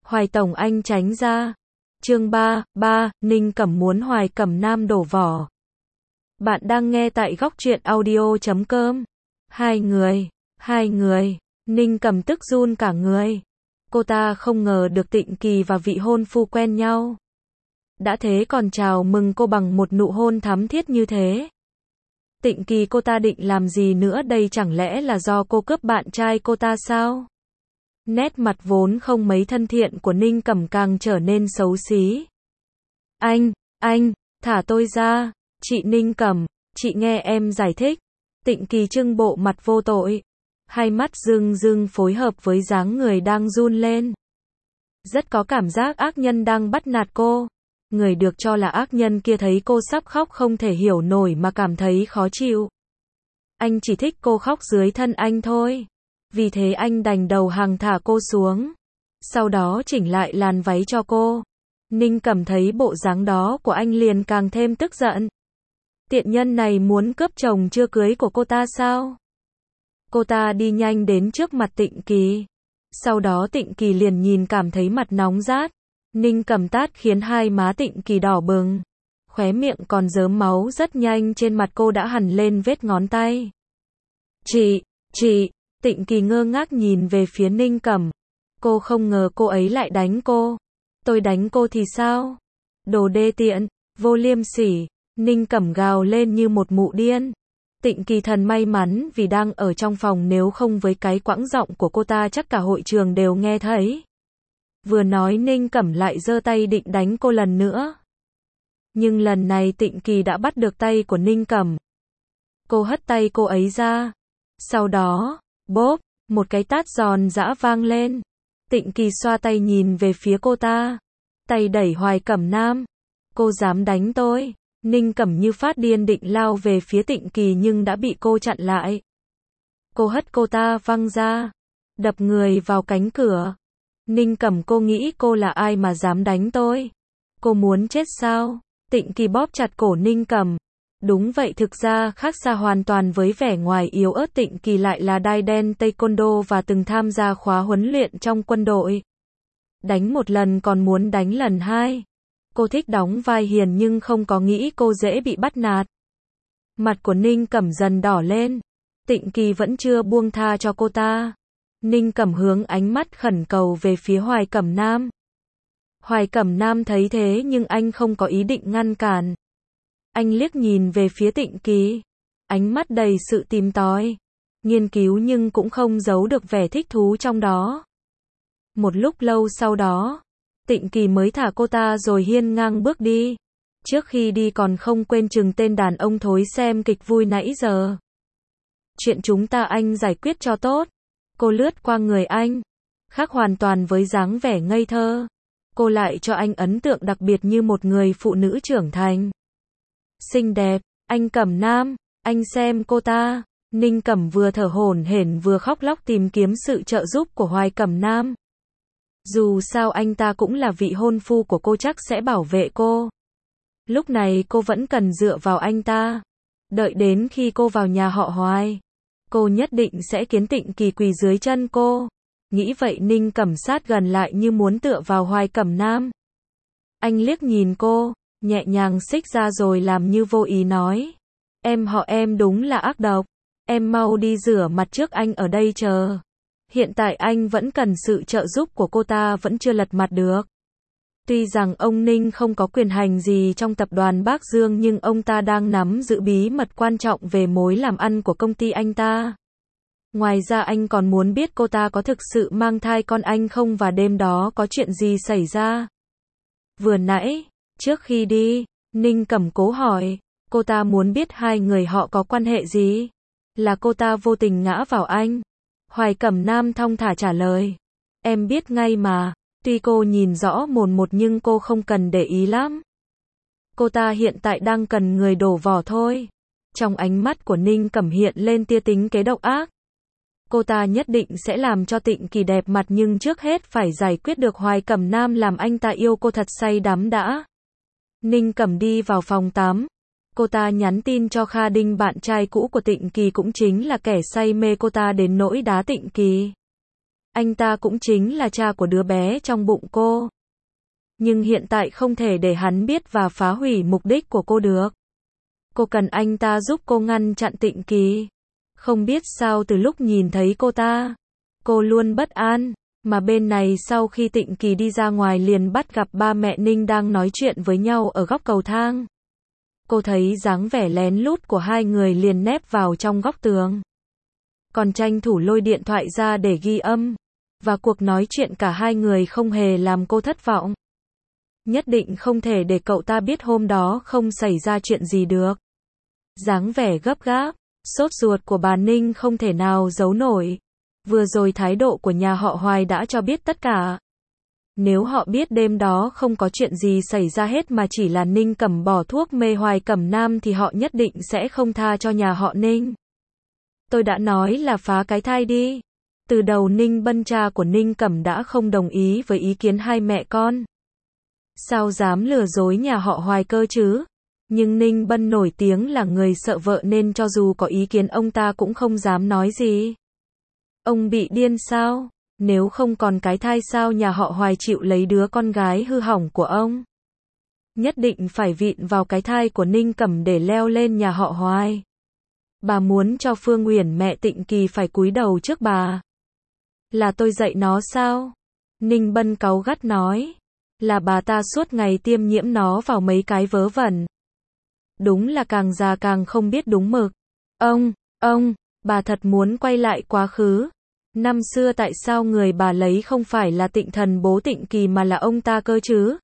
Hoài Tổng anh tránh ra. Chương 3, Ninh Cẩm muốn Hoài Cẩm Nam đổ vỏ. Bạn đang nghe tại góc truyện audio.com. Hai người, Ninh Cẩm tức run cả người. Cô ta không ngờ được Tịnh Kỳ và vị hôn phu quen nhau. Đã thế còn chào mừng cô bằng một nụ hôn thắm thiết như thế. Tịnh Kỳ cô ta định làm gì nữa đây, chẳng lẽ là do cô cướp bạn trai cô ta sao? Nét mặt vốn không mấy thân thiện của Ninh Cẩm càng trở nên xấu xí. Anh, thả tôi ra. Chị Ninh Cẩm, chị nghe em giải thích. Tịnh Kỳ trưng bộ mặt vô tội. Hai mắt rưng rưng phối hợp với dáng người đang run lên. Rất có cảm giác ác nhân đang bắt nạt cô. Người được cho là ác nhân kia thấy cô sắp khóc không thể hiểu nổi mà cảm thấy khó chịu. Anh chỉ thích cô khóc dưới thân anh thôi. Vì thế anh đành đầu hàng thả cô xuống. Sau đó chỉnh lại làn váy cho cô. Ninh Cẩm thấy bộ dáng đó của anh liền càng thêm tức giận. Tiện nhân này muốn cướp chồng chưa cưới của cô ta sao? Cô ta đi nhanh đến trước mặt Tịnh Kỳ. Sau đó Tịnh Kỳ liền nhìn cảm thấy mặt nóng rát. Ninh Cẩm tát khiến hai má Tịnh Kỳ đỏ bừng. Khóe miệng còn rớm máu rất nhanh, trên mặt cô đã hằn lên vết ngón tay. Chị, Tịnh Kỳ ngơ ngác nhìn về phía Ninh Cẩm. Cô không ngờ cô ấy lại đánh cô. Tôi đánh cô thì sao? Đồ đê tiện, vô liêm sỉ. Ninh Cẩm gào lên như một mụ điên. Tịnh Kỳ thần may mắn vì đang ở trong phòng, nếu không với cái quãng giọng của cô ta chắc cả hội trường đều nghe thấy. Vừa nói Ninh Cẩm lại giơ tay định đánh cô lần nữa. Nhưng lần này Tịnh Kỳ đã bắt được tay của Ninh Cẩm. Cô hất tay cô ấy ra. Sau đó, bốp, một cái tát giòn giã vang lên. Tịnh Kỳ xoa tay nhìn về phía cô ta. Tay đẩy Hoài Cẩm Nam. Cô dám đánh tôi. Ninh Cẩm như phát điên định lao về phía Tịnh Kỳ nhưng đã bị cô chặn lại. Cô hất cô ta văng ra. Đập người vào cánh cửa. Ninh Cẩm, cô nghĩ cô là ai mà dám đánh tôi? Cô muốn chết sao? Tịnh Kỳ bóp chặt cổ Ninh Cẩm. Đúng vậy, thực ra khác xa hoàn toàn với vẻ ngoài yếu ớt, Tịnh Kỳ lại là đai đen taekwondo và từng tham gia khóa huấn luyện trong quân đội. Đánh một lần còn muốn đánh lần hai. Cô thích đóng vai hiền nhưng không có nghĩ cô dễ bị bắt nạt. Mặt của Ninh Cẩm dần đỏ lên. Tịnh Kỳ vẫn chưa buông tha cho cô ta. Ninh Cẩm hướng ánh mắt khẩn cầu về phía Hoài Cẩm Nam. Hoài Cẩm Nam thấy thế nhưng anh không có ý định ngăn cản. Anh liếc nhìn về phía Tịnh Kỳ. Ánh mắt đầy sự tìm tòi. Nghiên cứu nhưng cũng không giấu được vẻ thích thú trong đó. Một lúc lâu sau đó, Tịnh Kỳ mới thả cô ta rồi hiên ngang bước đi. Trước khi đi còn không quên chừng tên đàn ông thối xem kịch vui nãy giờ. Chuyện chúng ta anh giải quyết cho tốt. Cô lướt qua người anh. Khác hoàn toàn với dáng vẻ ngây thơ. Cô lại cho anh ấn tượng đặc biệt như một người phụ nữ trưởng thành. Xinh đẹp, anh Cẩm Nam, anh xem cô ta. Ninh Cẩm vừa thở hổn hển vừa khóc lóc tìm kiếm sự trợ giúp của Hoài Cẩm Nam. Dù sao anh ta cũng là vị hôn phu của cô, chắc sẽ bảo vệ cô. Lúc này cô vẫn cần dựa vào anh ta. Đợi đến khi cô vào nhà họ Hoài, cô nhất định sẽ khiến Tịnh Kỳ quỳ dưới chân cô. Nghĩ vậy Ninh Cẩm sát gần lại như muốn tựa vào Hoài Cẩm Nam. Anh liếc nhìn cô, nhẹ nhàng xích ra rồi làm như vô ý nói. Em họ em đúng là ác độc. Em mau đi rửa mặt trước, anh ở đây chờ. Hiện tại anh vẫn cần sự trợ giúp của cô ta, vẫn chưa lật mặt được. Tuy rằng ông Ninh không có quyền hành gì trong tập đoàn Bác Dương nhưng ông ta đang nắm giữ bí mật quan trọng về mối làm ăn của công ty anh ta. Ngoài ra anh còn muốn biết cô ta có thực sự mang thai con anh không và đêm đó có chuyện gì xảy ra. Vừa nãy, trước khi đi, Ninh Cẩm cố hỏi, cô ta muốn biết hai người họ có quan hệ gì? Là cô ta vô tình ngã vào anh. Hoài Cẩm Nam thong thả trả lời. Em biết ngay mà, tuy cô nhìn rõ mồn một nhưng cô không cần để ý lắm. Cô ta hiện tại đang cần người đổ vỏ thôi. Trong ánh mắt của Ninh Cẩm hiện lên tia tính kế độc ác. Cô ta nhất định sẽ làm cho Tịnh Kỳ đẹp mặt nhưng trước hết phải giải quyết được Hoài Cẩm Nam làm anh ta yêu cô thật say đắm đã. Ninh Cẩm đi vào phòng tắm. Cô ta nhắn tin cho Kha Đinh, bạn trai cũ của Tịnh Kỳ cũng chính là kẻ say mê cô ta đến nỗi đá Tịnh Kỳ. Anh ta cũng chính là cha của đứa bé trong bụng cô. Nhưng hiện tại không thể để hắn biết và phá hủy mục đích của cô được. Cô cần anh ta giúp cô ngăn chặn Tịnh Kỳ. Không biết sao từ lúc nhìn thấy cô ta, cô luôn bất an. Mà bên này sau khi Tịnh Kỳ đi ra ngoài liền bắt gặp ba mẹ Ninh đang nói chuyện với nhau ở góc cầu thang. Cô thấy dáng vẻ lén lút của hai người liền nép vào trong góc tường. Còn tranh thủ lôi điện thoại ra để ghi âm. Và cuộc nói chuyện cả hai người không hề làm cô thất vọng. Nhất định không thể để cậu ta biết hôm đó không xảy ra chuyện gì được. Dáng vẻ gấp gáp, sốt ruột của bà Ninh không thể nào giấu nổi. Vừa rồi thái độ của nhà họ Hoài đã cho biết tất cả. Nếu họ biết đêm đó không có chuyện gì xảy ra hết mà chỉ là Ninh Cẩm bỏ thuốc mê Hoài Cẩm Nam thì họ nhất định sẽ không tha cho nhà họ Ninh. Tôi đã nói là phá cái thai đi. Từ đầu Ninh Bân cha của Ninh Cẩm đã không đồng ý với ý kiến hai mẹ con. Sao dám lừa dối nhà họ Hoài cơ chứ? Nhưng Ninh Bân nổi tiếng là người sợ vợ nên cho dù có ý kiến ông ta cũng không dám nói gì. Ông bị điên sao? Nếu không còn cái thai sao nhà họ Hoài chịu lấy đứa con gái hư hỏng của ông? Nhất định phải vịn vào cái thai của Ninh Cẩm để leo lên nhà họ Hoài. Bà muốn cho Phương Uyển mẹ Tịnh Kỳ phải cúi đầu trước bà. Là tôi dạy nó sao? Ninh Bân cáu gắt nói. Là bà ta suốt ngày tiêm nhiễm nó vào mấy cái vớ vẩn. Đúng là càng già càng không biết đúng mực. Ông, bà thật muốn quay lại quá khứ. Năm xưa tại sao người bà lấy không phải là Tịnh Thần bố Tịnh Kỳ mà là ông ta cơ chứ?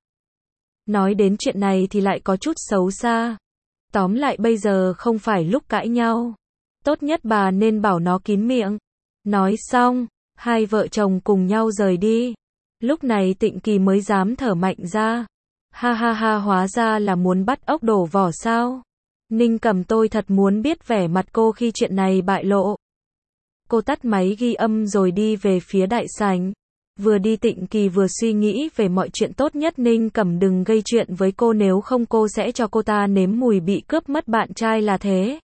Nói đến chuyện này thì lại có chút xấu xa. Tóm lại bây giờ không phải lúc cãi nhau. Tốt nhất bà nên bảo nó kín miệng. Nói xong, hai vợ chồng cùng nhau rời đi. Lúc này Tịnh Kỳ mới dám thở mạnh ra. Ha ha ha, hóa ra là muốn bắt ốc đổ vỏ sao? Ninh Cẩm, tôi thật muốn biết vẻ mặt cô khi chuyện này bại lộ. Cô tắt máy ghi âm rồi đi về phía đại sảnh. Vừa đi Tịnh Kỳ vừa suy nghĩ về mọi chuyện, tốt nhất Ninh Cẩm đừng gây chuyện với cô, nếu không cô sẽ cho cô ta nếm mùi bị cướp mất bạn trai là thế.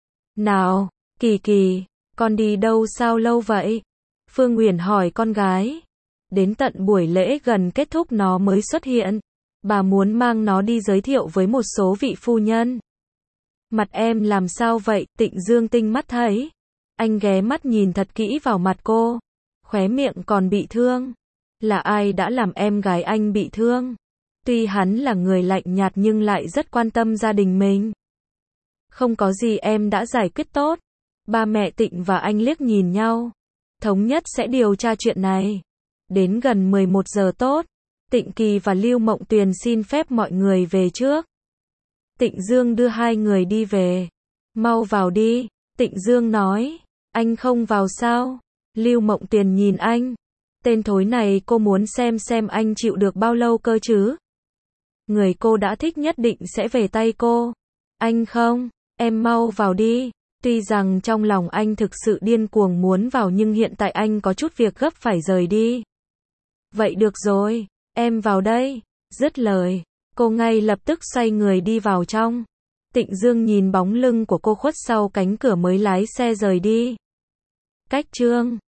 Nào, Kỳ Kỳ, con đi đâu sao lâu vậy? Phương Uyển hỏi con gái. Đến tận buổi lễ gần kết thúc nó mới xuất hiện. Bà muốn mang nó đi giới thiệu với một số vị phu nhân. Mặt em làm sao vậy? Tịnh Dương tinh mắt thấy. Anh ghé mắt nhìn thật kỹ vào mặt cô. Khóe miệng còn bị thương. Là ai đã làm em gái anh bị thương? Tuy hắn là người lạnh nhạt nhưng lại rất quan tâm gia đình mình. Không có gì, em đã giải quyết tốt. Ba mẹ Tịnh và anh liếc nhìn nhau. Thống nhất sẽ điều tra chuyện này. Đến gần 11 giờ tốt. Tịnh Kỳ và Lưu Mộng Tuyền xin phép mọi người về trước. Tịnh Dương đưa hai người đi về. Mau vào đi. Tịnh Dương nói. Anh không vào sao? Lưu Mộng Tuyền nhìn anh. Tên thối này, cô muốn xem anh chịu được bao lâu cơ chứ? Người cô đã thích nhất định sẽ về tay cô. Anh không, em mau vào đi. Tuy rằng trong lòng anh thực sự điên cuồng muốn vào nhưng hiện tại anh có chút việc gấp phải rời đi. Vậy được rồi, em vào đây. Dứt lời, cô ngay lập tức xoay người đi vào trong. Tịnh Dương nhìn bóng lưng của cô khuất sau cánh cửa mới lái xe rời đi. Cách chương